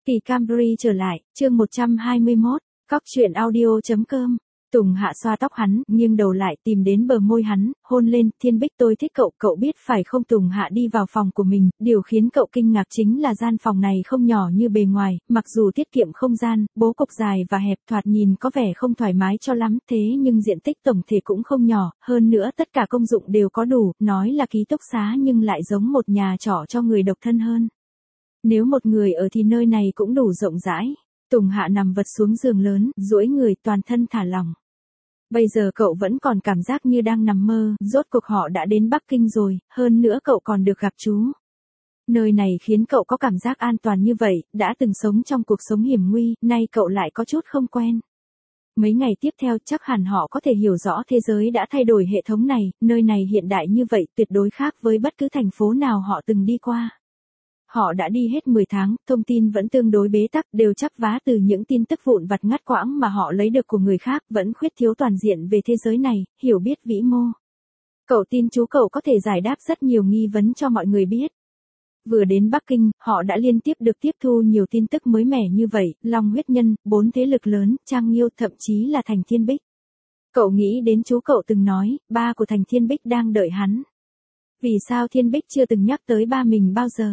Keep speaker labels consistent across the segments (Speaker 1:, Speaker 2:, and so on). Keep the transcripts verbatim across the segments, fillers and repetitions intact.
Speaker 1: Kỳ Camry trở lại, chương một trăm hai mươi mốt, cóc truyện audio chấm com. Tùng Hạ xoa tóc hắn, nghiêng đầu lại tìm đến bờ môi hắn, hôn lên. Thiên Bích, tôi thích cậu, cậu biết phải không? Tùng Hạ đi vào phòng của mình, điều khiến cậu kinh ngạc chính là gian phòng này không nhỏ như bề ngoài, mặc dù tiết kiệm không gian, bố cục dài và hẹp thoạt nhìn có vẻ không thoải mái cho lắm, thế nhưng diện tích tổng thể cũng không nhỏ, hơn nữa tất cả công dụng đều có đủ, nói là ký túc xá nhưng lại giống một nhà trọ cho người độc thân hơn. Nếu một người ở thì nơi này cũng đủ rộng rãi. Tùng Hạ nằm vật xuống giường lớn, duỗi người, toàn thân thả lỏng. Bây giờ cậu vẫn còn cảm giác như đang nằm mơ, rốt cuộc họ đã đến Bắc Kinh rồi, hơn nữa cậu còn được gặp chú. Nơi này khiến cậu có cảm giác an toàn như vậy, đã từng sống trong cuộc sống hiểm nguy, nay cậu lại có chút không quen. Mấy ngày tiếp theo chắc hẳn họ có thể hiểu rõ thế giới đã thay đổi hệ thống này, nơi này hiện đại như vậy tuyệt đối khác với bất cứ thành phố nào họ từng đi qua. Họ đã đi hết mười tháng, thông tin vẫn tương đối bế tắc, đều chắp vá từ những tin tức vụn vặt ngắt quãng mà họ lấy được của người khác, vẫn khuyết thiếu toàn diện về thế giới này, hiểu biết vĩ mô. Cậu tin chú cậu có thể giải đáp rất nhiều nghi vấn cho mọi người biết. Vừa đến Bắc Kinh, họ đã liên tiếp được tiếp thu nhiều tin tức mới mẻ như vậy, Long Huyết Nhân, bốn thế lực lớn, Trang Nghiêu, thậm chí là Thành Thiên Bích. Cậu nghĩ đến chú cậu từng nói, ba của Thành Thiên Bích đang đợi hắn. Vì sao Thiên Bích chưa từng nhắc tới ba mình bao giờ?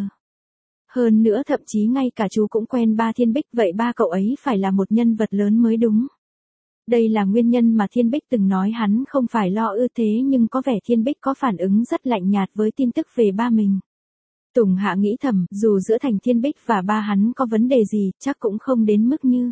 Speaker 1: Hơn nữa thậm chí ngay cả chú cũng quen ba Thiên Bích, vậy ba cậu ấy phải là một nhân vật lớn mới đúng. Đây là nguyên nhân mà Thiên Bích từng nói hắn không phải lo ư, thế nhưng có vẻ Thiên Bích có phản ứng rất lạnh nhạt với tin tức về ba mình. Tùng Hạ nghĩ thầm, dù giữa Thành Thiên Bích và ba hắn có vấn đề gì, chắc cũng không đến mức như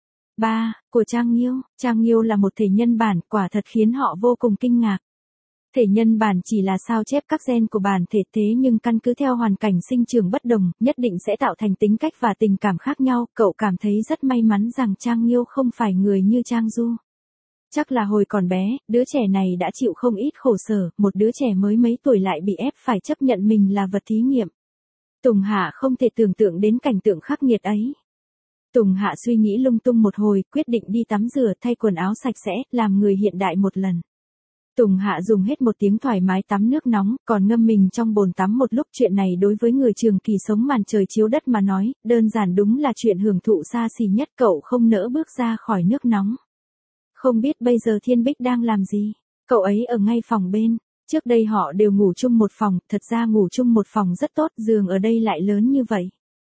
Speaker 1: ba của Trang Nghiêu. Trang Nghiêu là một thể nhân bản, quả thật khiến họ vô cùng kinh ngạc. Thể nhân bản chỉ là sao chép các gen của bản thể, thế nhưng căn cứ theo hoàn cảnh sinh trưởng bất đồng, nhất định sẽ tạo thành tính cách và tình cảm khác nhau. Cậu cảm thấy rất may mắn rằng Trang Nghiêu không phải người như Trang Du. Chắc là hồi còn bé, đứa trẻ này đã chịu không ít khổ sở, một đứa trẻ mới mấy tuổi lại bị ép phải chấp nhận mình là vật thí nghiệm. Tùng Hạ không thể tưởng tượng đến cảnh tượng khắc nghiệt ấy. Tùng Hạ suy nghĩ lung tung một hồi, quyết định đi tắm rửa, thay quần áo sạch sẽ, làm người hiện đại một lần. Tùng Hạ dùng hết một tiếng thoải mái tắm nước nóng, còn ngâm mình trong bồn tắm một lúc. Chuyện này đối với người trường kỳ sống màn trời chiếu đất mà nói, đơn giản đúng là chuyện hưởng thụ xa xỉ nhất. Cậu không nỡ bước ra khỏi nước nóng. Không biết bây giờ Thiên Bích đang làm gì? Cậu ấy ở ngay phòng bên. Trước đây họ đều ngủ chung một phòng, thật ra ngủ chung một phòng rất tốt, giường ở đây lại lớn như vậy.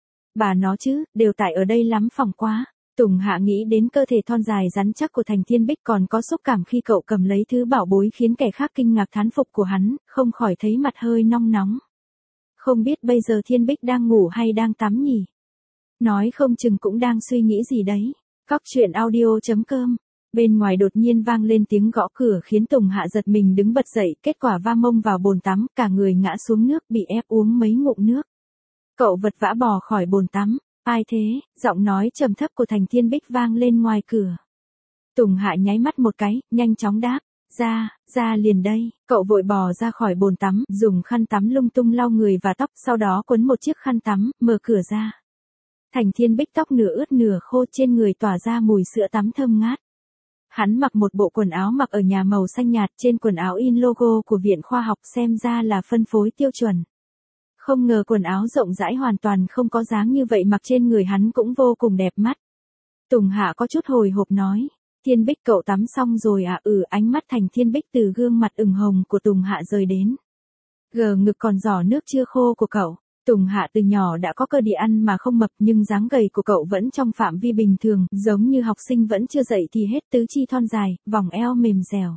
Speaker 1: Bà nó chứ, đều tại ở đây lắm phòng quá. Tùng Hạ nghĩ đến cơ thể thon dài rắn chắc của Thành Thiên Bích, còn có xúc cảm khi cậu cầm lấy thứ bảo bối khiến kẻ khác kinh ngạc thán phục của hắn, không khỏi thấy mặt hơi nong nóng. Không biết bây giờ Thiên Bích đang ngủ hay đang tắm nhỉ? Nói không chừng cũng đang suy nghĩ gì đấy. Cóc truyện audio chấm com. Bên ngoài đột nhiên vang lên tiếng gõ cửa khiến Tùng Hạ giật mình đứng bật dậy, kết quả va mông vào bồn tắm, cả người ngã xuống nước, bị ép uống mấy ngụm nước. Cậu vật vã bò khỏi bồn tắm. Ai thế? Giọng nói trầm thấp của Thành Thiên Bích vang lên ngoài cửa. Tùng Hạ nháy mắt một cái, nhanh chóng đáp. Ra, ra liền đây. Cậu vội bò ra khỏi bồn tắm, dùng khăn tắm lung tung lau người và tóc, sau đó quấn một chiếc khăn tắm, mở cửa ra. Thành Thiên Bích tóc nửa ướt nửa khô, trên người tỏa ra mùi sữa tắm thơm ngát. Hắn mặc một bộ quần áo mặc ở nhà màu xanh nhạt, trên quần áo in logo của Viện Khoa học, xem ra là phân phối tiêu chuẩn. Không ngờ quần áo rộng rãi hoàn toàn không có dáng như vậy, mặc trên người hắn cũng vô cùng đẹp mắt. Tùng Hạ có chút hồi hộp nói. Thiên Bích, cậu tắm xong rồi à? Ừ. Ánh mắt Thành Thiên Bích từ gương mặt ửng hồng của Tùng Hạ rời đến gờ ngực còn giỏ nước chưa khô của cậu. Tùng Hạ từ nhỏ đã có cơ địa ăn mà không mập, nhưng dáng gầy của cậu vẫn trong phạm vi bình thường, giống như học sinh vẫn chưa dậy thì hết, tứ chi thon dài, vòng eo mềm dẻo.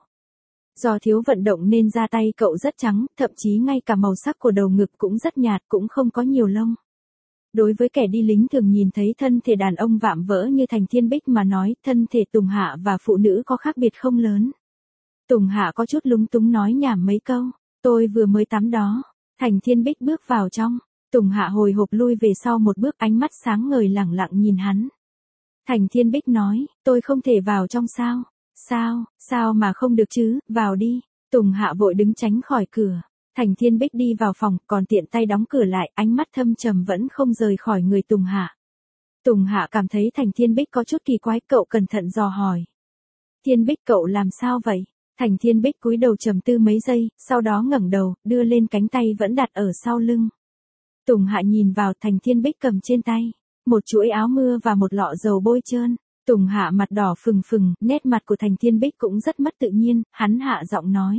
Speaker 1: Do thiếu vận động nên da tay cậu rất trắng, thậm chí ngay cả màu sắc của đầu ngực cũng rất nhạt, cũng không có nhiều lông. Đối với kẻ đi lính thường nhìn thấy thân thể đàn ông vạm vỡ như Thành Thiên Bích mà nói, thân thể Tùng Hạ và phụ nữ có khác biệt không lớn. Tùng Hạ có chút lúng túng nói nhảm mấy câu. Tôi vừa mới tắm đó. Thành Thiên Bích bước vào trong. Tùng Hạ hồi hộp lui về sau một bước, ánh mắt sáng ngời lẳng lặng nhìn hắn. Thành Thiên Bích nói, tôi không thể vào trong sao? Sao, sao mà không được chứ, vào đi. Tùng Hạ vội đứng tránh khỏi cửa. Thành Thiên Bích đi vào phòng, còn tiện tay đóng cửa lại, ánh mắt thâm trầm vẫn không rời khỏi người Tùng Hạ. Tùng Hạ cảm thấy Thành Thiên Bích có chút kỳ quái, cậu cẩn thận dò hỏi. Thiên Bích, cậu làm sao vậy? Thành Thiên Bích cúi đầu trầm tư mấy giây, sau đó ngẩng đầu, đưa lên cánh tay vẫn đặt ở sau lưng. Tùng Hạ nhìn vào, Thành Thiên Bích cầm trên tay một chuỗi áo mưa và một lọ dầu bôi trơn. Tùng Hạ mặt đỏ phừng phừng, nét mặt của Thành Thiên Bích cũng rất mất tự nhiên, hắn hạ giọng nói.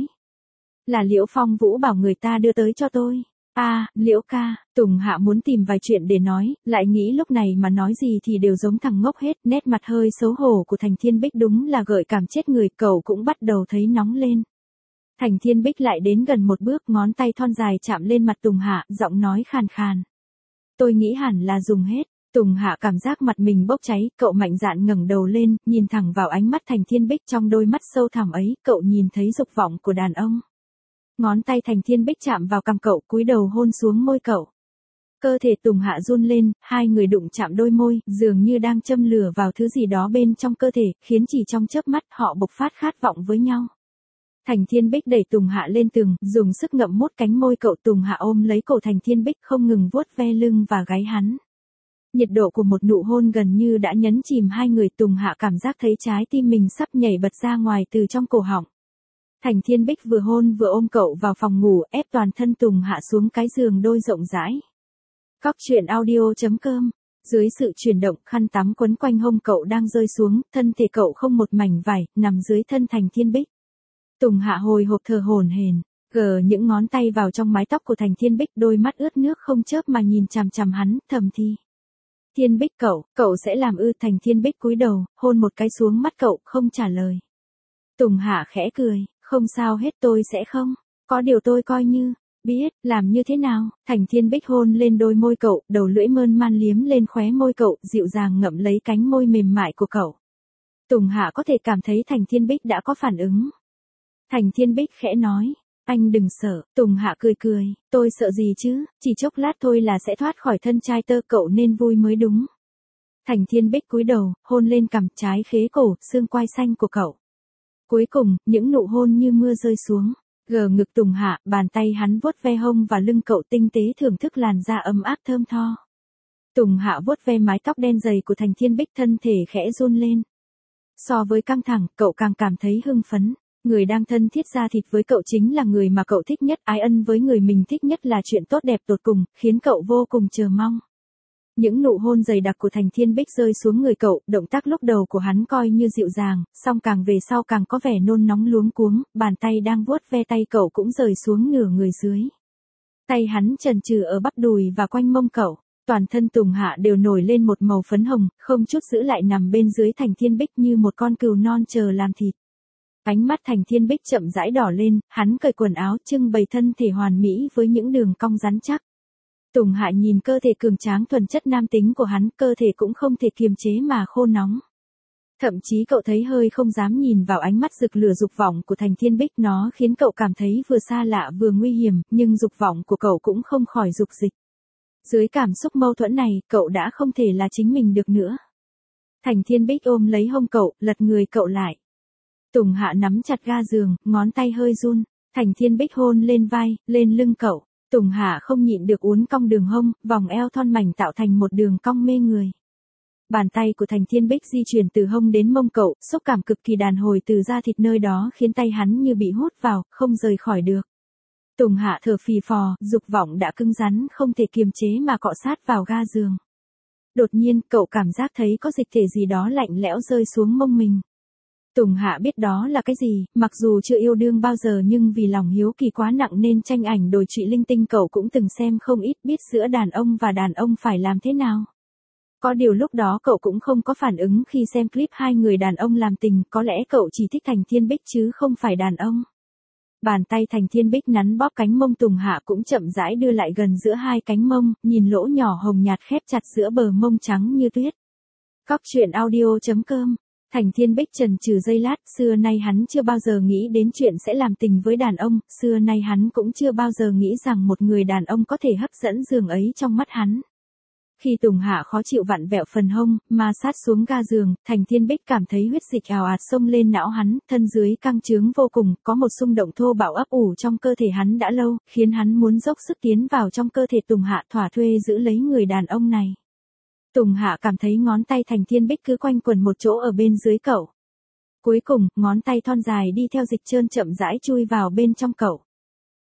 Speaker 1: Là Liễu Phong Vũ bảo người ta đưa tới cho tôi. a à, Liễu ca, Tùng Hạ muốn tìm vài chuyện để nói, lại nghĩ lúc này mà nói gì thì đều giống thằng ngốc hết, nét mặt hơi xấu hổ của Thành Thiên Bích đúng là gợi cảm chết người, cậu cũng bắt đầu thấy nóng lên. Thành Thiên Bích lại đến gần một bước, ngón tay thon dài chạm lên mặt Tùng Hạ, giọng nói khàn khàn. Tôi nghĩ hẳn là dùng hết. Tùng Hạ cảm giác mặt mình bốc cháy, cậu mạnh dạn ngẩng đầu lên, nhìn thẳng vào ánh mắt Thành Thiên Bích, trong đôi mắt sâu thẳm ấy, cậu nhìn thấy dục vọng của đàn ông. Ngón tay Thành Thiên Bích chạm vào cằm cậu, cúi đầu hôn xuống môi cậu. Cơ thể Tùng Hạ run lên, hai người đụng chạm đôi môi, dường như đang châm lửa vào thứ gì đó bên trong cơ thể, khiến chỉ trong chớp mắt họ bộc phát khát vọng với nhau. Thành Thiên Bích đẩy Tùng Hạ lên tường, dùng sức ngậm mút cánh môi cậu. Tùng Hạ ôm lấy cổ Thành Thiên Bích, không ngừng vuốt ve lưng và gáy hắn. Nhiệt độ của một nụ hôn gần như đã nhấn chìm hai người. Tùng Hạ cảm giác thấy trái tim mình sắp nhảy bật ra ngoài từ trong cổ họng. Thành Thiên Bích vừa hôn vừa ôm cậu vào phòng ngủ, ép toàn thân Tùng Hạ xuống cái giường đôi rộng rãi. Cóc truyện audio chấm com. Dưới sự chuyển động, khăn tắm quấn quanh hông cậu đang rơi xuống, thân thể cậu không một mảnh vải, nằm dưới thân Thành Thiên Bích. Tùng Hạ hồi hộp thở hổn hển, gờ những ngón tay vào trong mái tóc của Thành Thiên Bích, đôi mắt ướt nước không chớp mà nhìn chằm chằm hắn, thầm thì. Thiên Bích cậu, cậu sẽ làm ư? Thành Thiên Bích cúi đầu, hôn một cái xuống mắt cậu, không trả lời. Tùng Hạ khẽ cười, không sao hết, tôi sẽ không. Có điều tôi coi như, biết, làm như thế nào? Thành Thiên Bích hôn lên đôi môi cậu, đầu lưỡi mơn man liếm lên khóe môi cậu, dịu dàng ngậm lấy cánh môi mềm mại của cậu. Tùng Hạ có thể cảm thấy Thành Thiên Bích đã có phản ứng. Thành Thiên Bích khẽ nói, anh đừng sợ. Tùng Hạ cười cười, tôi sợ gì chứ, chỉ chốc lát thôi là sẽ thoát khỏi thân trai tơ, cậu nên vui mới đúng. Thành Thiên Bích cúi đầu, hôn lên cằm, trái khế cổ, xương quai xanh của cậu. Cuối cùng, những nụ hôn như mưa rơi xuống, gờ ngực Tùng Hạ, bàn tay hắn vuốt ve hông và lưng cậu, tinh tế thưởng thức làn da ấm áp thơm tho. Tùng Hạ vuốt ve mái tóc đen dày của Thành Thiên Bích, thân thể khẽ run lên. So với căng thẳng, cậu càng cảm thấy hưng phấn. Người đang thân thiết da thịt với cậu chính là người mà cậu thích nhất, ái ân với người mình thích nhất là chuyện tốt đẹp tột cùng, khiến cậu vô cùng chờ mong. Những nụ hôn dày đặc của Thành Thiên Bích rơi xuống người cậu, động tác lúc đầu của hắn coi như dịu dàng, song càng về sau càng có vẻ nôn nóng luống cuống, bàn tay đang vuốt ve tay cậu cũng rời xuống nửa người dưới. Tay hắn chần chừ ở bắp đùi và quanh mông cậu, toàn thân Tùng Hạ đều nổi lên một màu phấn hồng, không chút giữ lại nằm bên dưới Thành Thiên Bích như một con cừu non chờ làm thịt. Ánh mắt Thành Thiên Bích chậm rãi đỏ lên, hắn cởi quần áo, trưng bày thân thể hoàn mỹ với những đường cong rắn chắc. Tùng Hạ nhìn cơ thể cường tráng thuần chất nam tính của hắn, cơ thể cũng không thể kiềm chế mà khô nóng. Thậm chí cậu thấy hơi không dám nhìn vào ánh mắt rực lửa dục vọng của Thành Thiên Bích, nó khiến cậu cảm thấy vừa xa lạ vừa nguy hiểm, nhưng dục vọng của cậu cũng không khỏi dục dịch. Dưới cảm xúc mâu thuẫn này, cậu đã không thể là chính mình được nữa. Thành Thiên Bích ôm lấy hông cậu, lật người cậu lại. Tùng Hạ nắm chặt ga giường, ngón tay hơi run. Thành Thiên Bích hôn lên vai, lên lưng cậu. Tùng Hạ không nhịn được uốn cong đường hông, vòng eo thon mảnh tạo thành một đường cong mê người. Bàn tay của Thành Thiên Bích di chuyển từ hông đến mông cậu, xúc cảm cực kỳ đàn hồi từ da thịt nơi đó khiến tay hắn như bị hút vào, không rời khỏi được. Tùng Hạ thở phì phò, dục vọng đã cứng rắn không thể kiềm chế mà cọ sát vào ga giường. Đột nhiên, cậu cảm giác thấy có dịch thể gì đó lạnh lẽo rơi xuống mông mình. Tùng Hạ biết đó là cái gì, mặc dù chưa yêu đương bao giờ nhưng vì lòng hiếu kỳ quá nặng nên tranh ảnh đồi trụy linh tinh cậu cũng từng xem không ít, biết giữa đàn ông và đàn ông phải làm thế nào. Có điều lúc đó cậu cũng không có phản ứng khi xem clip hai người đàn ông làm tình, có lẽ cậu chỉ thích Thành Thiên Bích chứ không phải đàn ông. Bàn tay Thành Thiên Bích nắn bóp cánh mông Tùng Hạ cũng chậm rãi đưa lại gần giữa hai cánh mông, nhìn lỗ nhỏ hồng nhạt khép chặt giữa bờ mông trắng như tuyết. Cóc truyện audio chấm com. Thành Thiên Bích chần chừ giây lát, xưa nay hắn chưa bao giờ nghĩ đến chuyện sẽ làm tình với đàn ông, xưa nay hắn cũng chưa bao giờ nghĩ rằng một người đàn ông có thể hấp dẫn giường ấy trong mắt hắn. Khi Tùng Hạ khó chịu vặn vẹo phần hông, ma sát xuống ga giường, Thành Thiên Bích cảm thấy huyết dịch ào ạt xông lên não hắn, thân dưới căng trướng vô cùng, có một xung động thô bạo ấp ủ trong cơ thể hắn đã lâu, khiến hắn muốn dốc sức tiến vào trong cơ thể Tùng Hạ thỏa thuê giữ lấy người đàn ông này. Tùng Hạ cảm thấy ngón tay Thành Thiên Bích cứ quanh quẩn một chỗ ở bên dưới cậu. Cuối cùng, ngón tay thon dài đi theo dịch trơn chậm rãi chui vào bên trong cậu.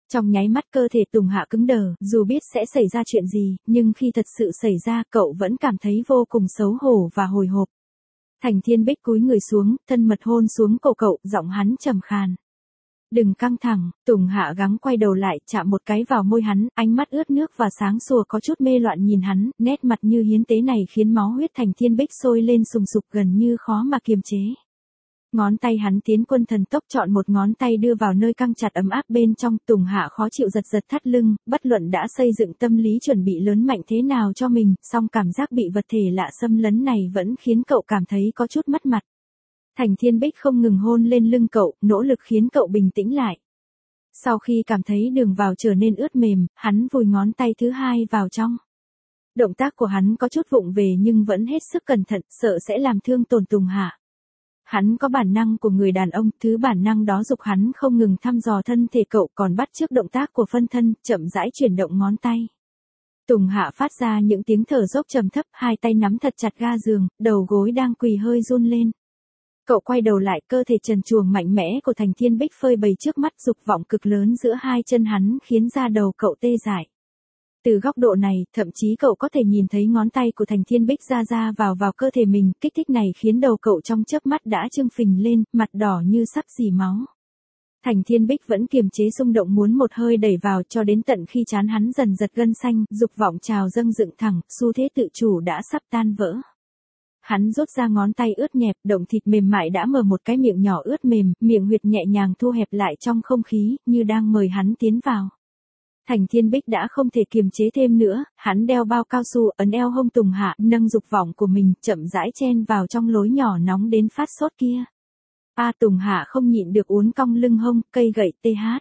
Speaker 1: Trong nháy mắt cơ thể Tùng Hạ cứng đờ, dù biết sẽ xảy ra chuyện gì, nhưng khi thật sự xảy ra cậu vẫn cảm thấy vô cùng xấu hổ và hồi hộp. Thành Thiên Bích cúi người xuống, thân mật hôn xuống cổ cậu, giọng hắn trầm khàn. Đừng căng thẳng, Tùng Hạ gắng quay đầu lại, chạm một cái vào môi hắn, ánh mắt ướt nước và sáng sủa có chút mê loạn nhìn hắn, nét mặt như hiến tế này khiến máu huyết Thành Thiên Bích sôi lên sùng sục gần như khó mà kiềm chế. Ngón tay hắn tiến quân thần tốc chọn một ngón tay đưa vào nơi căng chặt ấm áp bên trong, Tùng Hạ khó chịu giật giật thắt lưng, bất luận đã xây dựng tâm lý chuẩn bị lớn mạnh thế nào cho mình, song cảm giác bị vật thể lạ xâm lấn này vẫn khiến cậu cảm thấy có chút mất mặt. Thành Thiên Bích không ngừng hôn lên lưng cậu, nỗ lực khiến cậu bình tĩnh lại. Sau khi cảm thấy đường vào trở nên ướt mềm, hắn vùi ngón tay thứ hai vào trong. Động tác của hắn có chút vụng về nhưng vẫn hết sức cẩn thận, sợ sẽ làm thương tổn Tùng Hạ. Hắn có bản năng của người đàn ông, thứ bản năng đó giục hắn không ngừng thăm dò thân thể cậu, còn bắt chước động tác của phân thân, chậm rãi chuyển động ngón tay. Tùng Hạ phát ra những tiếng thở dốc trầm thấp, hai tay nắm thật chặt ga giường, đầu gối đang quỳ hơi run lên. Cậu quay đầu lại, cơ thể trần truồng mạnh mẽ của Thành Thiên Bích phơi bày trước mắt, dục vọng cực lớn giữa hai chân hắn khiến da đầu cậu tê dại. Từ góc độ này, thậm chí cậu có thể nhìn thấy ngón tay của Thành Thiên Bích ra ra vào vào cơ thể mình, kích thích này khiến đầu cậu trong chớp mắt đã trương phình lên, mặt đỏ như sắp rỉ máu. Thành Thiên Bích vẫn kiềm chế xung động muốn một hơi đẩy vào cho đến tận khi trán hắn dần giật gân xanh, dục vọng trào dâng dựng thẳng, xu thế tự chủ đã sắp tan vỡ. Hắn rút ra ngón tay ướt nhẹp, động thịt mềm mại đã mở một cái miệng nhỏ ướt mềm, miệng huyệt nhẹ nhàng thu hẹp lại trong không khí, như đang mời hắn tiến vào. Thành Thiên Bích đã không thể kiềm chế thêm nữa, hắn đeo bao cao su ấn eo hông Tùng Hạ, nâng dục vọng của mình, chậm rãi chen vào trong lối nhỏ nóng đến phát sốt kia. A Tùng Hạ không nhịn được uốn cong lưng hông, cây gậy tê hát.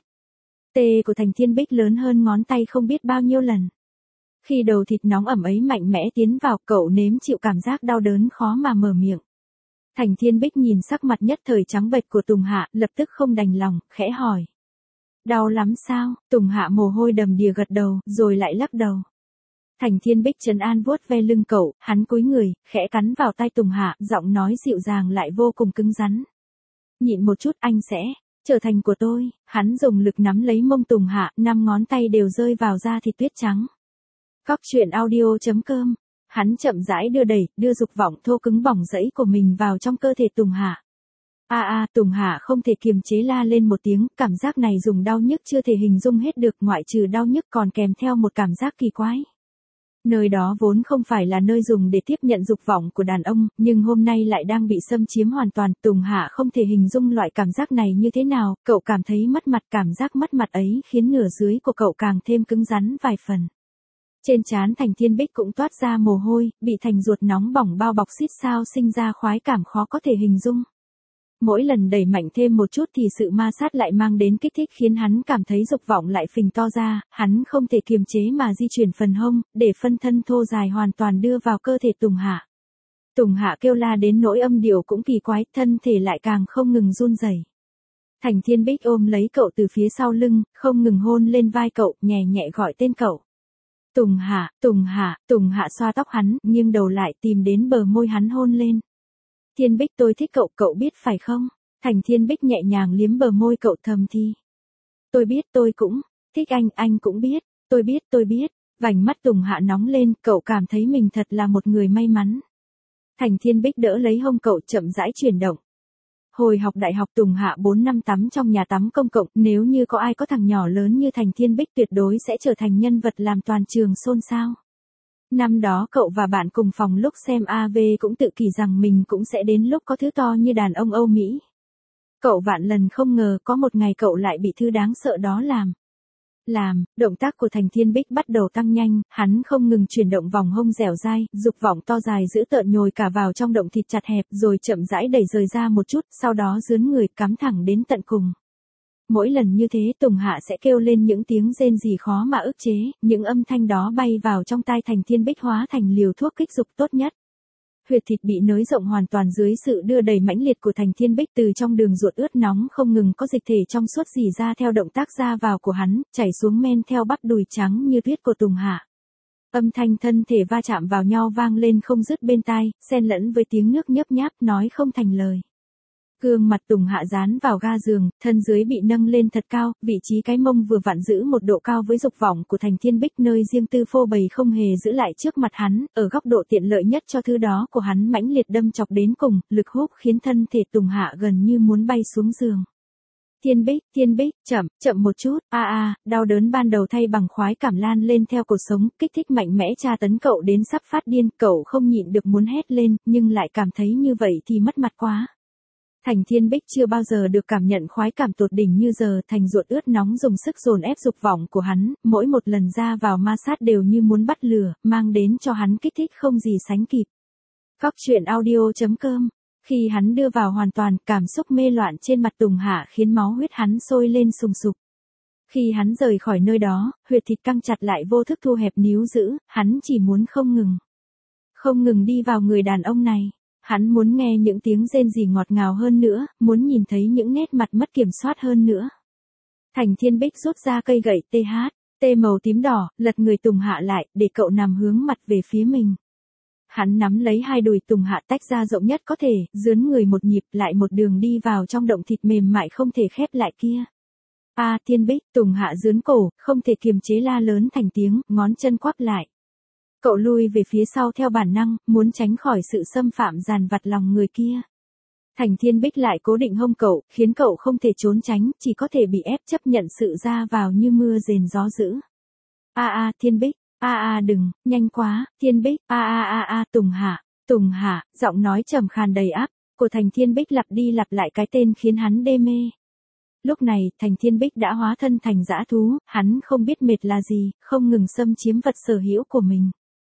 Speaker 1: Tê của Thành Thiên Bích lớn hơn ngón tay không biết bao nhiêu lần. Khi đầu thịt nóng ẩm ấy mạnh mẽ tiến vào, cậu nếm chịu cảm giác đau đớn khó mà mở miệng. Thành Thiên Bích nhìn sắc mặt nhất thời trắng bệch của Tùng Hạ, lập tức không đành lòng, khẽ hỏi. Đau lắm sao? Tùng Hạ mồ hôi đầm đìa gật đầu, rồi lại lắc đầu. Thành Thiên Bích trấn an vuốt ve lưng cậu, hắn cúi người, khẽ cắn vào tay Tùng Hạ, giọng nói dịu dàng lại vô cùng cứng rắn. Nhịn một chút, anh sẽ trở thành của tôi. Hắn dùng lực nắm lấy mông Tùng Hạ, năm ngón tay đều rơi vào da thịt tuyết trắng. Cóc truyện audio chấm com. Hắn chậm rãi đưa đẩy, đưa dục vọng thô cứng bỏng rẫy của mình vào trong cơ thể Tùng Hạ. A a, Tùng Hạ không thể kiềm chế la lên một tiếng, cảm giác này dùng đau nhức chưa thể hình dung hết được, ngoại trừ đau nhức còn kèm theo một cảm giác kỳ quái. Nơi đó vốn không phải là nơi dùng để tiếp nhận dục vọng của đàn ông, nhưng hôm nay lại đang bị xâm chiếm hoàn toàn. Tùng Hạ không thể hình dung loại cảm giác này như thế nào, cậu cảm thấy mất mặt, cảm giác mất mặt ấy khiến nửa dưới của cậu càng thêm cứng rắn vài phần. Trên trán Thành Thiên Bích cũng toát ra mồ hôi, bị thành ruột nóng bỏng bao bọc xít sao sinh ra khoái cảm khó có thể hình dung. Mỗi lần đẩy mạnh thêm một chút thì sự ma sát lại mang đến kích thích khiến hắn cảm thấy dục vọng lại phình to ra, hắn không thể kiềm chế mà di chuyển phần hông, để phân thân thô dài hoàn toàn đưa vào cơ thể Tùng Hạ. Tùng Hạ kêu la đến nỗi âm điệu cũng kỳ quái, thân thể lại càng không ngừng run rẩy. Thành Thiên Bích ôm lấy cậu từ phía sau lưng, không ngừng hôn lên vai cậu, nhẹ nhẹ gọi tên cậu. Tùng Hạ, Tùng Hạ, Tùng Hạ xoa tóc hắn, nghiêng đầu lại tìm đến bờ môi hắn hôn lên. Thiên Bích, tôi thích cậu, cậu biết phải không? Thành Thiên Bích nhẹ nhàng liếm bờ môi cậu thầm thì. Tôi biết, tôi cũng thích anh, anh cũng biết, tôi biết, tôi biết. Vành mắt Tùng Hạ nóng lên, cậu cảm thấy mình thật là một người may mắn. Thành Thiên Bích đỡ lấy hông cậu, chậm rãi chuyển động. Hồi học đại học Tùng Hạ bốn năm tắm trong nhà tắm công cộng, nếu như có ai có thằng nhỏ lớn như Thành Thiên Bích tuyệt đối sẽ trở thành nhân vật làm toàn trường xôn xao. Năm đó cậu và bạn cùng phòng lúc xem a vê cũng tự kỷ rằng mình cũng sẽ đến lúc có thứ to như đàn ông Âu Mỹ. Cậu vạn lần không ngờ có một ngày cậu lại bị thứ đáng sợ đó làm. Làm, động tác của Thành Thiên Bích bắt đầu tăng nhanh, hắn không ngừng chuyển động vòng hông dẻo dai, dục vọng to dài giữ tợn nhồi cả vào trong động thịt chặt hẹp rồi chậm rãi đẩy rời ra một chút, sau đó dướn người cắm thẳng đến tận cùng. Mỗi lần như thế Tùng Hạ sẽ kêu lên những tiếng rên rỉ khó mà ức chế, những âm thanh đó bay vào trong tai Thành Thiên Bích hóa thành liều thuốc kích dục tốt nhất. Huyệt thịt bị nới rộng hoàn toàn dưới sự đưa đẩy mãnh liệt của Thành Thiên Bích, từ trong đường ruột ướt nóng không ngừng có dịch thể trong suốt rỉ ra theo động tác ra vào của hắn, chảy xuống men theo bắp đùi trắng như tuyết của Tùng Hạ. Âm thanh thân thể va chạm vào nhau vang lên không dứt bên tai, xen lẫn với tiếng nước nhấp nháp nói không thành lời. Gương mặt Tùng Hạ dán vào ga giường, thân dưới bị nâng lên thật cao, vị trí cái mông vừa vặn giữ một độ cao với dục vọng của Thành Thiên Bích nơi riêng tư phô bày không hề giữ lại trước mặt hắn, ở góc độ tiện lợi nhất cho thứ đó của hắn mãnh liệt đâm chọc đến cùng, lực hút khiến thân thể Tùng Hạ gần như muốn bay xuống giường. Thiên Bích, Thiên Bích, chậm, chậm một chút, a a, đau đớn ban đầu thay bằng khoái cảm lan lên theo cuộc sống, kích thích mạnh mẽ tra tấn cậu đến sắp phát điên, cậu không nhịn được muốn hét lên, nhưng lại cảm thấy như vậy thì mất mặt quá. Thành Thiên Bích chưa bao giờ được cảm nhận khoái cảm tột đỉnh như giờ, thành ruột ướt nóng dùng sức dồn ép dục vọng của hắn, mỗi một lần ra vào ma sát đều như muốn bắt lửa, mang đến cho hắn kích thích không gì sánh kịp. Cóc truyện audio chấm com. Khi hắn đưa vào hoàn toàn, cảm xúc mê loạn trên mặt Tùng Hạ khiến máu huyết hắn sôi lên sùng sục. Khi hắn rời khỏi nơi đó, huyệt thịt căng chặt lại vô thức thu hẹp níu giữ, hắn chỉ muốn không ngừng. Không ngừng đi vào người đàn ông này. Hắn muốn nghe những tiếng rên rỉ ngọt ngào hơn nữa, muốn nhìn thấy những nét mặt mất kiểm soát hơn nữa. Thành Thiên Bích rút ra cây gậy tê hát, tê màu tím đỏ, lật người Tùng Hạ lại, để cậu nằm hướng mặt về phía mình. Hắn nắm lấy hai đùi Tùng Hạ tách ra rộng nhất có thể, dướn người một nhịp lại một đường đi vào trong động thịt mềm mại không thể khép lại kia. A à, Thiên Bích, Tùng Hạ dướn cổ, không thể kiềm chế la lớn thành tiếng, ngón chân quắp lại. Cậu lui về phía sau theo bản năng, muốn tránh khỏi sự xâm phạm dàn vặt lòng người kia. Thành Thiên Bích lại cố định hông cậu, khiến cậu không thể trốn tránh, chỉ có thể bị ép chấp nhận sự ra vào như mưa rền gió dữ. A a Thiên Bích, a a đừng, nhanh quá, Thiên Bích, a a a a Tùng Hạ, Tùng Hạ, giọng nói trầm khàn đầy áp, của Thành Thiên Bích lặp đi lặp lại cái tên khiến hắn đê mê. Lúc này, Thành Thiên Bích đã hóa thân thành dã thú, hắn không biết mệt là gì, không ngừng xâm chiếm vật sở hữu của mình.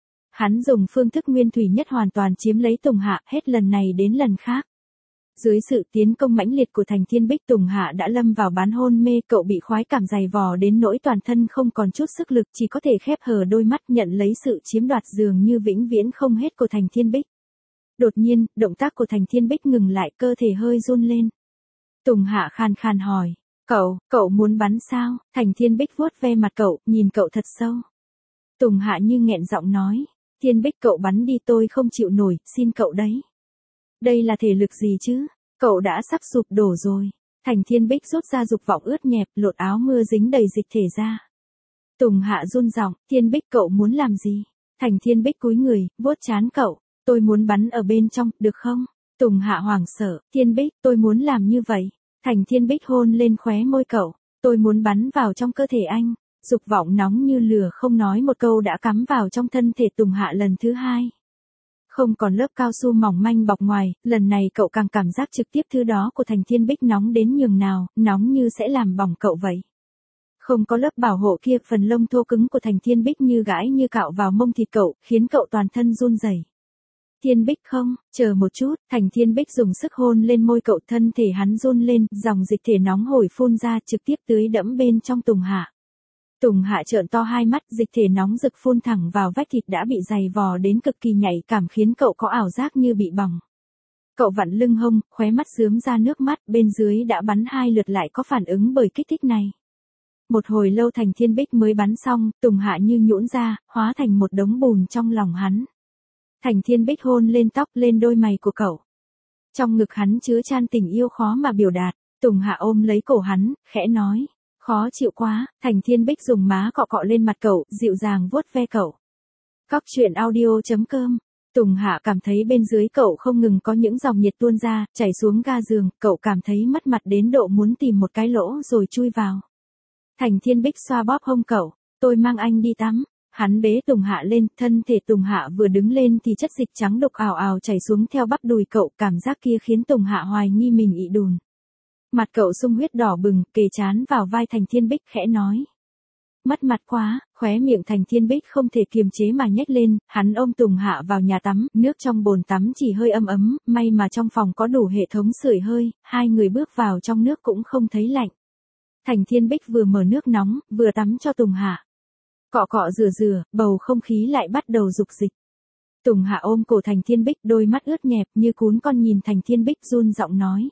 Speaker 1: Hắn dùng phương thức nguyên thủy nhất hoàn toàn chiếm lấy Tùng Hạ, hết lần này đến lần khác. Dưới sự tiến công mãnh liệt của Thành Thiên Bích, Tùng Hạ đã lâm vào bán hôn mê, cậu bị khoái cảm dày vò đến nỗi toàn thân không còn chút sức lực, chỉ có thể khép hờ đôi mắt nhận lấy sự chiếm đoạt dường như vĩnh viễn không hết của Thành Thiên Bích. Đột nhiên, động tác của Thành Thiên Bích ngừng lại, cơ thể hơi run lên. Tùng Hạ khàn khàn hỏi, cậu, cậu muốn bắn sao? Thành Thiên Bích vuốt ve mặt cậu, nhìn cậu thật sâu. Tùng Hạ như nghẹn giọng nói, Thiên Bích cậu bắn đi, tôi không chịu nổi, xin cậu đấy. Đây là thể lực gì chứ? Cậu đã sắp sụp đổ rồi. Thành Thiên Bích rút ra dục vọng ướt nhẹp, lột áo mưa dính đầy dịch thể ra. Tùng Hạ run giọng, Thiên Bích cậu muốn làm gì? Thành Thiên Bích cúi người, vuốt trán cậu, tôi muốn bắn ở bên trong, được không? Tùng Hạ hoảng sợ, Thiên Bích, tôi muốn làm như vậy. Thành Thiên Bích hôn lên khóe môi cậu, tôi muốn bắn vào trong cơ thể anh. Dục vọng nóng như lửa không nói một câu đã cắm vào trong thân thể Tùng Hạ lần thứ hai. Không còn lớp cao su mỏng manh bọc ngoài, lần này cậu càng cảm giác trực tiếp thứ đó của Thành Thiên Bích nóng đến nhường nào, nóng như sẽ làm bỏng cậu vậy. Không có lớp bảo hộ kia, phần lông thô cứng của Thành Thiên Bích như gãi như cạo vào mông thịt cậu, khiến cậu toàn thân run rẩy. Thiên Bích không, chờ một chút, Thành Thiên Bích dùng sức hôn lên môi cậu, thân thể hắn run lên, dòng dịch thể nóng hổi phun ra trực tiếp tưới đẫm bên trong Tùng Hạ. Tùng Hạ trợn to hai mắt, dịch thể nóng rực phun thẳng vào vách thịt đã bị dày vò đến cực kỳ nhạy cảm khiến cậu có ảo giác như bị bỏng. Cậu vặn lưng hông, khóe mắt rướm ra nước mắt, bên dưới đã bắn hai lượt lại có phản ứng bởi kích thích này. Một hồi lâu Thành Thiên Bích mới bắn xong, Tùng Hạ như nhũn ra, hóa thành một đống bùn trong lòng hắn. Thành Thiên Bích hôn lên tóc, lên đôi mày của cậu. Trong ngực hắn chứa chan tình yêu khó mà biểu đạt, Tùng Hạ ôm lấy cổ hắn, khẽ nói. Khó chịu quá, Thành Thiên Bích dùng má cọ cọ lên mặt cậu, dịu dàng vuốt ve cậu. Cóc truyện audio chấm com. Tùng Hạ cảm thấy bên dưới cậu không ngừng có những dòng nhiệt tuôn ra, chảy xuống ga giường, cậu cảm thấy mất mặt đến độ muốn tìm một cái lỗ rồi chui vào. Thành Thiên Bích xoa bóp hông cậu, tôi mang anh đi tắm. Hắn bế Tùng Hạ lên, thân thể Tùng Hạ vừa đứng lên thì chất dịch trắng đục ào ào chảy xuống theo bắp đùi cậu, cảm giác kia khiến Tùng Hạ hoài nghi mình ị đùn. Mặt cậu sung huyết đỏ bừng, kề trán vào vai Thành Thiên Bích khẽ nói. Mất mặt quá, khóe miệng Thành Thiên Bích không thể kiềm chế mà nhếch lên, hắn ôm Tùng Hạ vào nhà tắm, nước trong bồn tắm chỉ hơi ấm ấm, may mà trong phòng có đủ hệ thống sưởi hơi, hai người bước vào trong nước cũng không thấy lạnh. Thành Thiên Bích vừa mở nước nóng, vừa tắm cho Tùng Hạ. Cọ cọ rửa rửa, bầu không khí lại bắt đầu dục dịch. Tùng Hạ ôm cổ Thành Thiên Bích, đôi mắt ướt nhẹp như cún con nhìn Thành Thiên Bích run giọng nói.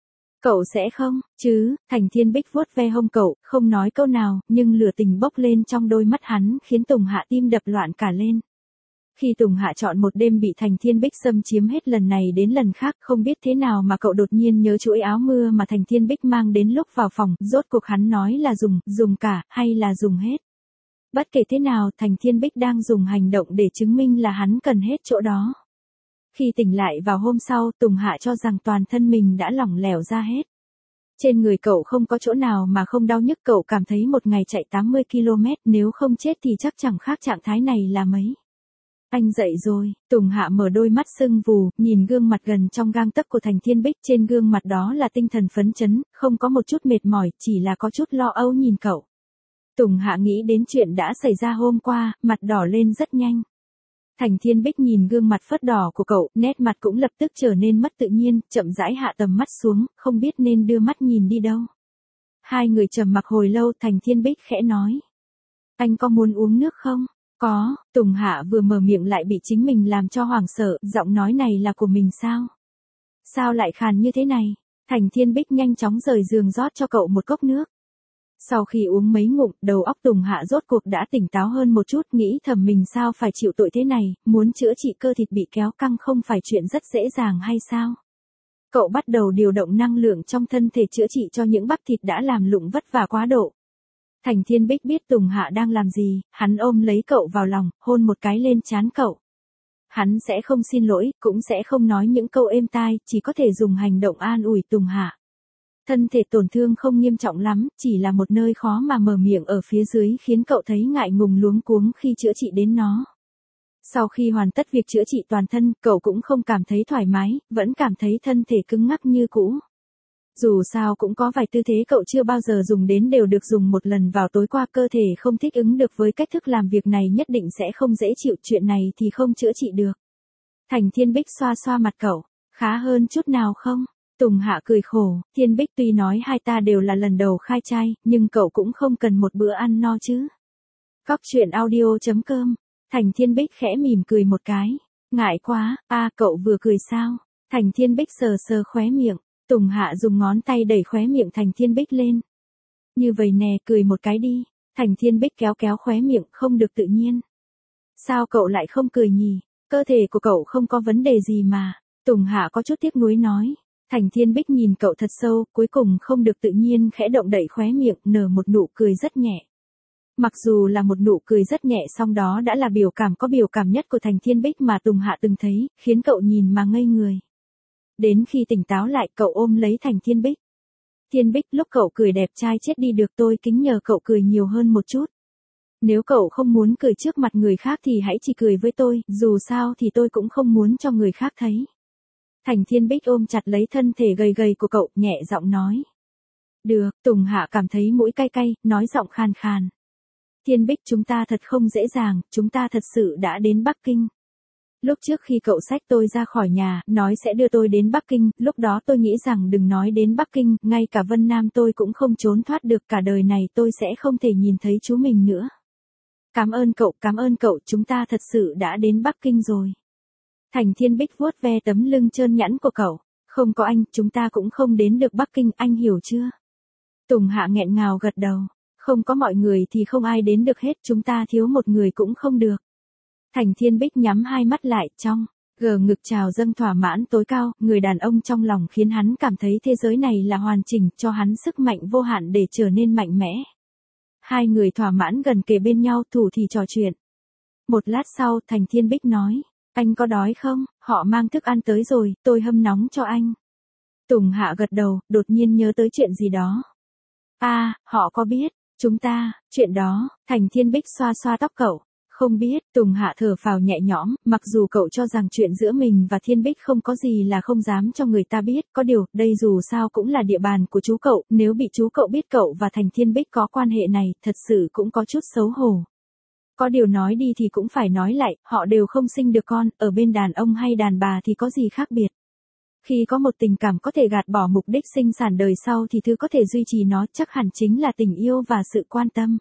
Speaker 1: Cậu sẽ không, chứ, Thành Thiên Bích vuốt ve hông cậu, không nói câu nào, nhưng lửa tình bốc lên trong đôi mắt hắn khiến Tùng Hạ tim đập loạn cả lên. Khi Tùng Hạ chọn một đêm bị Thành Thiên Bích xâm chiếm hết lần này đến lần khác, không biết thế nào mà cậu đột nhiên nhớ chuỗi áo mưa mà Thành Thiên Bích mang đến lúc vào phòng, rốt cuộc hắn nói là dùng, dùng cả, hay là dùng hết. Bất kể thế nào, Thành Thiên Bích đang dùng hành động để chứng minh là hắn cần hết chỗ đó. Khi tỉnh lại vào hôm sau, Tùng Hạ cho rằng toàn thân mình đã lỏng lẻo ra hết. Trên người cậu không có chỗ nào mà không đau nhức, cậu cảm thấy một ngày chạy tám mươi ki lô mét nếu không chết thì chắc chẳng khác trạng thái này là mấy. Anh dậy rồi, Tùng Hạ mở đôi mắt sưng vù, nhìn gương mặt gần trong gang tấc của Thành Thiên Bích, trên gương mặt đó là tinh thần phấn chấn, không có một chút mệt mỏi, chỉ là có chút lo âu nhìn cậu. Tùng Hạ nghĩ đến chuyện đã xảy ra hôm qua, mặt đỏ lên rất nhanh. Thành Thiên Bích nhìn gương mặt phớt đỏ của cậu, nét mặt cũng lập tức trở nên mất tự nhiên, chậm rãi hạ tầm mắt xuống, không biết nên đưa mắt nhìn đi đâu. Hai người trầm mặc hồi lâu, Thành Thiên Bích khẽ nói. Anh có muốn uống nước không? Có, Tùng Hạ vừa mở miệng lại bị chính mình làm cho hoảng sợ, giọng nói này là của mình sao? Sao lại khàn như thế này? Thành Thiên Bích nhanh chóng rời giường rót cho cậu một cốc nước. Sau khi uống mấy ngụm, đầu óc Tùng Hạ rốt cuộc đã tỉnh táo hơn một chút, nghĩ thầm mình sao phải chịu tội thế này, muốn chữa trị cơ thịt bị kéo căng không phải chuyện rất dễ dàng hay sao? Cậu bắt đầu điều động năng lượng trong thân thể chữa trị cho những bắp thịt đã làm lụng vất vả quá độ. Thành Thiên Bích biết Tùng Hạ đang làm gì, hắn ôm lấy cậu vào lòng, hôn một cái lên trán cậu. Hắn sẽ không xin lỗi, cũng sẽ không nói những câu êm tai, chỉ có thể dùng hành động an ủi Tùng Hạ. Thân thể tổn thương không nghiêm trọng lắm, chỉ là một nơi khó mà mở miệng ở phía dưới khiến cậu thấy ngại ngùng luống cuống khi chữa trị đến nó. Sau khi hoàn tất việc chữa trị toàn thân, cậu cũng không cảm thấy thoải mái, vẫn cảm thấy thân thể cứng ngắc như cũ. Dù sao cũng có vài tư thế cậu chưa bao giờ dùng đến đều được dùng một lần vào tối qua, cơ thể không thích ứng được với cách thức làm việc này nhất định sẽ không dễ chịu, chuyện này thì không chữa trị được. Thành Thiên Bích xoa xoa mặt cậu, khá hơn chút nào không? Tùng Hạ cười khổ, Thiên Bích tuy nói hai ta đều là lần đầu khai trai, nhưng cậu cũng không cần một bữa ăn no chứ. Cóc truyện audio chấm com, Thành Thiên Bích khẽ mỉm cười một cái, ngại quá, a cậu vừa cười sao? Thành Thiên Bích sờ sờ khóe miệng, Tùng Hạ dùng ngón tay đẩy khóe miệng Thành Thiên Bích lên. Như vậy nè, cười một cái đi. Thành Thiên Bích kéo kéo khóe miệng, không được tự nhiên. Sao cậu lại không cười nhỉ? Cơ thể của cậu không có vấn đề gì mà. Tùng Hạ có chút tiếc nuối nói. Thành Thiên Bích nhìn cậu thật sâu, cuối cùng không được tự nhiên khẽ động đậy khóe miệng, nở một nụ cười rất nhẹ. Mặc dù là một nụ cười rất nhẹ, song đó đã là biểu cảm có biểu cảm nhất của Thành Thiên Bích mà Tùng Hạ từng thấy, khiến cậu nhìn mà ngây người. Đến khi tỉnh táo lại, cậu ôm lấy Thành Thiên Bích. Thiên Bích, lúc cậu cười đẹp trai chết đi được, tôi kính nhờ cậu cười nhiều hơn một chút. Nếu cậu không muốn cười trước mặt người khác thì hãy chỉ cười với tôi, dù sao thì tôi cũng không muốn cho người khác thấy. Thành Thiên Bích ôm chặt lấy thân thể gầy gầy của cậu, nhẹ giọng nói. Được, Tùng Hạ cảm thấy mũi cay cay, nói giọng khàn khàn. Thiên Bích, chúng ta thật không dễ dàng, chúng ta thật sự đã đến Bắc Kinh. Lúc trước khi cậu xách tôi ra khỏi nhà, nói sẽ đưa tôi đến Bắc Kinh, lúc đó tôi nghĩ rằng đừng nói đến Bắc Kinh, ngay cả Vân Nam tôi cũng không trốn thoát được, cả đời này tôi sẽ không thể nhìn thấy chú mình nữa. Cảm ơn cậu, cảm ơn cậu, chúng ta thật sự đã đến Bắc Kinh rồi. Thành Thiên Bích vuốt ve tấm lưng trơn nhẵn của cậu. Không có anh, chúng ta cũng không đến được Bắc Kinh, anh hiểu chưa? Tùng Hạ nghẹn ngào gật đầu. Không có mọi người thì không ai đến được hết, chúng ta thiếu một người cũng không được. Thành Thiên Bích nhắm hai mắt lại, trong gờ ngực trào dâng thỏa mãn tối cao, người đàn ông trong lòng khiến hắn cảm thấy thế giới này là hoàn chỉnh, cho hắn sức mạnh vô hạn để trở nên mạnh mẽ. Hai người thỏa mãn gần kề bên nhau, thủ thì trò chuyện. Một lát sau, Thành Thiên Bích nói, anh có đói không? Họ mang thức ăn tới rồi, tôi hâm nóng cho anh. Tùng Hạ gật đầu, đột nhiên nhớ tới chuyện gì đó. À, họ có biết, chúng ta, chuyện đó, Thành Thiên Bích xoa xoa tóc cậu. Không biết, Tùng Hạ thở phào nhẹ nhõm, mặc dù cậu cho rằng chuyện giữa mình và Thiên Bích không có gì là không dám cho người ta biết, có điều, đây dù sao cũng là địa bàn của chú cậu, nếu bị chú cậu biết cậu và Thành Thiên Bích có quan hệ này, thật sự cũng có chút xấu hổ. Có điều nói đi thì cũng phải nói lại, họ đều không sinh được con, ở bên đàn ông hay đàn bà thì có gì khác biệt. Khi có một tình cảm có thể gạt bỏ mục đích sinh sản đời sau thì thứ có thể duy trì nó chắc hẳn chính là tình yêu và sự quan tâm.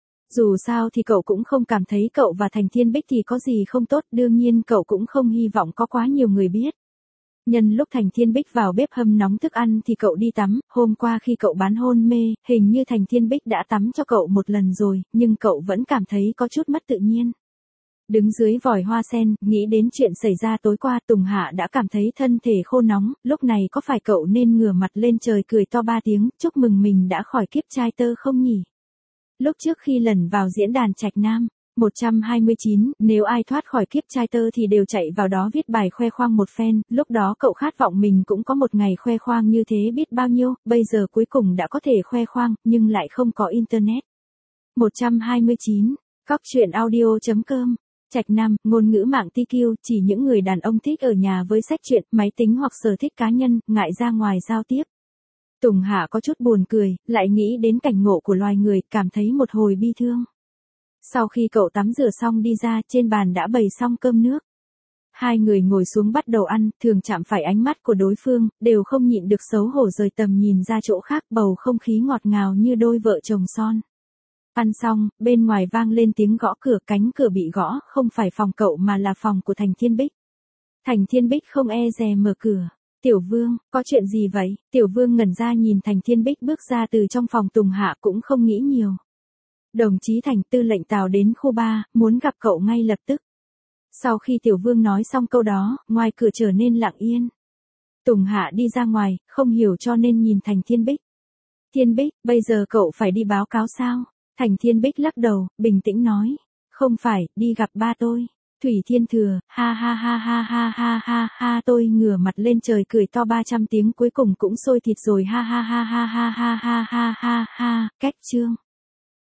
Speaker 1: Dù sao thì cậu cũng không cảm thấy cậu và Thành Thiên Bích thì có gì không tốt, đương nhiên cậu cũng không hy vọng có quá nhiều người biết. Nhân lúc Thành Thiên Bích vào bếp hâm nóng thức ăn thì cậu đi tắm, hôm qua khi cậu bán hôn mê, hình như Thành Thiên Bích đã tắm cho cậu một lần rồi, nhưng cậu vẫn cảm thấy có chút mất tự nhiên. Đứng dưới vòi hoa sen, nghĩ đến chuyện xảy ra tối qua, Tùng Hạ đã cảm thấy thân thể khô nóng, lúc này có phải cậu nên ngửa mặt lên trời cười to ba tiếng, chúc mừng mình đã khỏi kiếp trai tơ không nhỉ? Lúc trước khi lần vào diễn đàn Trạch Nam, một trăm hai mươi chín, nếu ai thoát khỏi kiếp trai tơ thì đều chạy vào đó viết bài khoe khoang một phen, lúc đó cậu khát vọng mình cũng có một ngày khoe khoang như thế biết bao nhiêu, bây giờ cuối cùng đã có thể khoe khoang, nhưng lại không có internet. một trăm hai mươi chín, cóc truyện audio chấm com Trạch Nam, ngôn ngữ mạng tê quy, chỉ những người đàn ông thích ở nhà với sách truyện, máy tính hoặc sở thích cá nhân, ngại ra ngoài giao tiếp. Tùng Hạ có chút buồn cười, lại nghĩ đến cảnh ngộ của loài người, cảm thấy một hồi bi thương. Sau khi cậu tắm rửa xong đi ra, trên bàn đã bày xong cơm nước. Hai người ngồi xuống bắt đầu ăn, thường chạm phải ánh mắt của đối phương, đều không nhịn được xấu hổ rời tầm nhìn ra chỗ khác, bầu không khí ngọt ngào như đôi vợ chồng son. Ăn xong, bên ngoài vang lên tiếng gõ cửa, cánh cửa bị gõ, không phải phòng cậu mà là phòng của Thành Thiên Bích. Thành Thiên Bích không e dè mở cửa. Tiểu Vương, có chuyện gì vậy? Tiểu Vương ngẩn ra nhìn Thành Thiên Bích bước ra từ trong phòng. Tùng Hạ cũng không nghĩ nhiều. Đồng chí Thành, tư lệnh Tào đến khu ba, muốn gặp cậu ngay lập tức. Sau khi Tiểu Vương nói xong câu đó, ngoài cửa trở nên lặng yên. Tùng Hạ đi ra ngoài, không hiểu cho nên nhìn Thành Thiên Bích. Thiên Bích, bây giờ cậu phải đi báo cáo sao? Thành Thiên Bích lắc đầu, bình tĩnh nói. Không phải, đi gặp ba tôi. Thủy Thiên Thừa, ha ha ha ha ha ha ha ha tôi ngửa mặt lên trời cười to ba trăm tiếng cuối cùng cũng sôi thịt rồi ha ha ha ha ha ha ha ha ha, cách chương.